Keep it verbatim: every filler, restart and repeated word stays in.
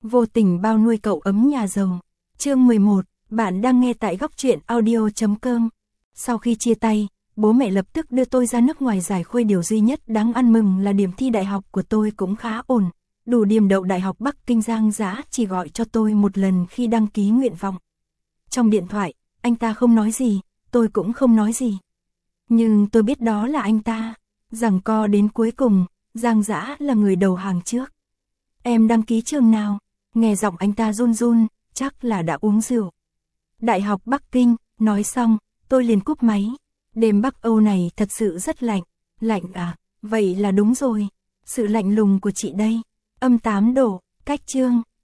Vô tình bao nuôi cậu ấm nhà giàu. Chương mười một, bạn đang nghe tại góc truyện audio chấm com. Sau khi chia tay, bố mẹ lập tức đưa tôi ra nước ngoài giải khuây, điều duy nhất đáng ăn mừng là điểm thi đại học của tôi cũng khá ổn. Đủ điểm đậu Đại học Bắc Kinh. Giang Dã chỉ gọi cho tôi một lần khi đăng ký nguyện vọng. Trong điện thoại, anh ta không nói gì, tôi cũng không nói gì. Nhưng tôi biết đó là anh ta. Giằng co đến cuối cùng, Giang Dã là người đầu hàng trước. Em đăng ký trường nào? Nghe giọng anh ta run run, chắc là đã uống rượu. Đại học Bắc Kinh, nói xong, tôi liền cúp máy. Đêm Bắc Âu này thật sự rất lạnh. Lạnh à? Vậy là đúng rồi. Sự lạnh lùng của chị đây. Âm tám độ, cách chương.